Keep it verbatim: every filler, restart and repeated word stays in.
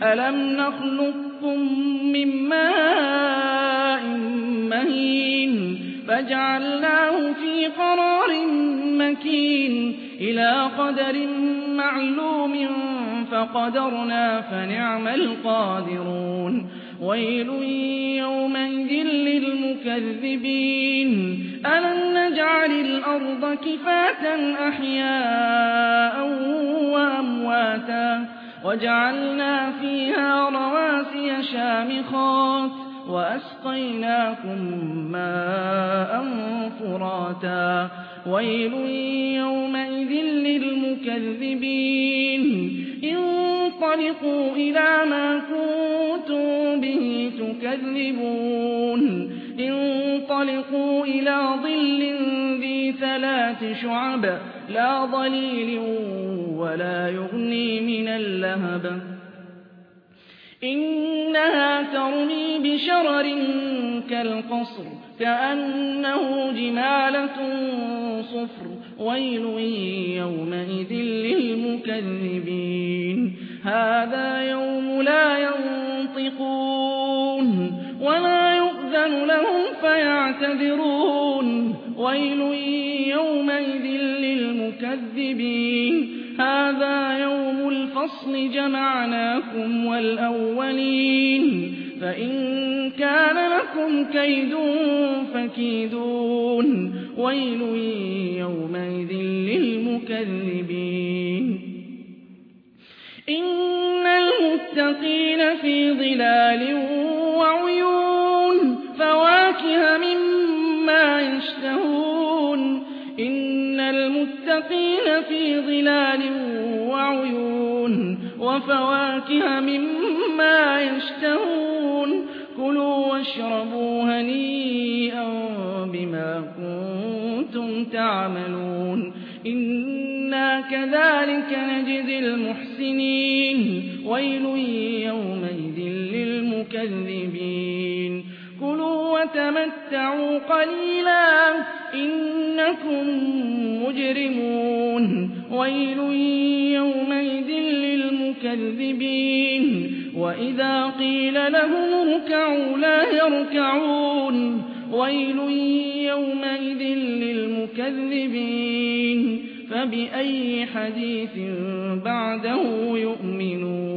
أَلَمْ نَخْلُقكُّم مِّن مَّاءٍ مَّهِينٍ فَجَعَلْنَاهُ فِي قَرَارٍ مَّكِينٍ إِلَىٰ قَدَرٍ مَّعْلُومٍ فَقَدَرْنَا فَنِعْمَ الْقَادِرُونَ وَيْلٌ يَوْمَئِذٍ لِّلْمُكَذِّبِينَ أَلَمْ نَجْعَلِ الْأَرْضَ كِفَاتًا أَحْيَاءً وَأَمْوَاتًا وَجَعَلْنَا فِيهَا رَوَاسِيَ شَامِخَاتٍ وَأَسْقَيْنَاكُم مَّاءً فُرَاتًا وَيْلٌ يَوْمَئِذٍ لِّلْمُكَذِّبِينَ انطَلِقُوا إِلَىٰ مَا كُنتُم بِهِ تُكَذِّبُونَ انطَلِقُوا إِلَىٰ ظِلٍّ ذِي ثَلَاثِ شُعَبٍ لَّا ظَلِيلٍ وَلَا يُغْنِي مِنَ اللَّهَبِ إِنَّهَا تَرْمِي بِشَرَرٍ كَالْقَصْرِ كَأَنَّهُ جِمَالَتٌ صُفْرٌ وَيْلٌ يَوْمَئِذٍ لِّلْمُكَذِّبِينَ هَٰذَا يَوْمُ لَا يَنطِقُونَ وَلَا يُؤْذَنُ لَهُمْ فَيَعْتَذِرُونَ وَيْلٌ يَوْمَئِذٍ لِّلْمُكَذِّبِينَ هَٰذَا يَوْمُ الْفَصْلِ جَمَعْنَاكُمْ وَالْأَوَّلِينَ فَإِن كَانَ لَكُمْ كَيْدٌ فَكِيدُونِ وَيْلٌ يَوْمَئِذٍ لِّلْمُكَذِّبِينَ إِنَّ الْمُتَّقِينَ فِي ظِلَالٍ وَعُيُونٍ فَوَاكِهَ مِمَّا يَشْتَهُونَ إِنَّ الْمُتَّقِينَ فِي ظِلَالٍ وَعُيُونٍ وَفَوَاكِهَ مِمَّا يَشْتَهُونَ كُلُوا وَاشْرَبُوا هَنِيئًا بِمَا كُنتُمْ تَعْمَلُونَ إِنَّا كَذَٰلِكَ نَجْزِي الْمُحْسِنِينَ وَيْلٌ يَوْمَئِذٍ لِّلْمُكَذِّبِينَ كُلُوا وَتَمَتَّعُوا قَلِيلًا إِنَّكُم مُّجْرِمُونَ وَيْلٌ يَوْمَئِذٍ لِّلْمُكَذِّبِينَ وَإِذَا قِيلَ لَهُمُ ارْكَعُوا لَا يَرْكَعُونَ وَيْلٌ يَوْمَئِذٍ لِّلْمُكَذِّبِينَ فَبِأَيِّ حَدِيثٍ بَعْدَهُ يُؤْمِنُونَ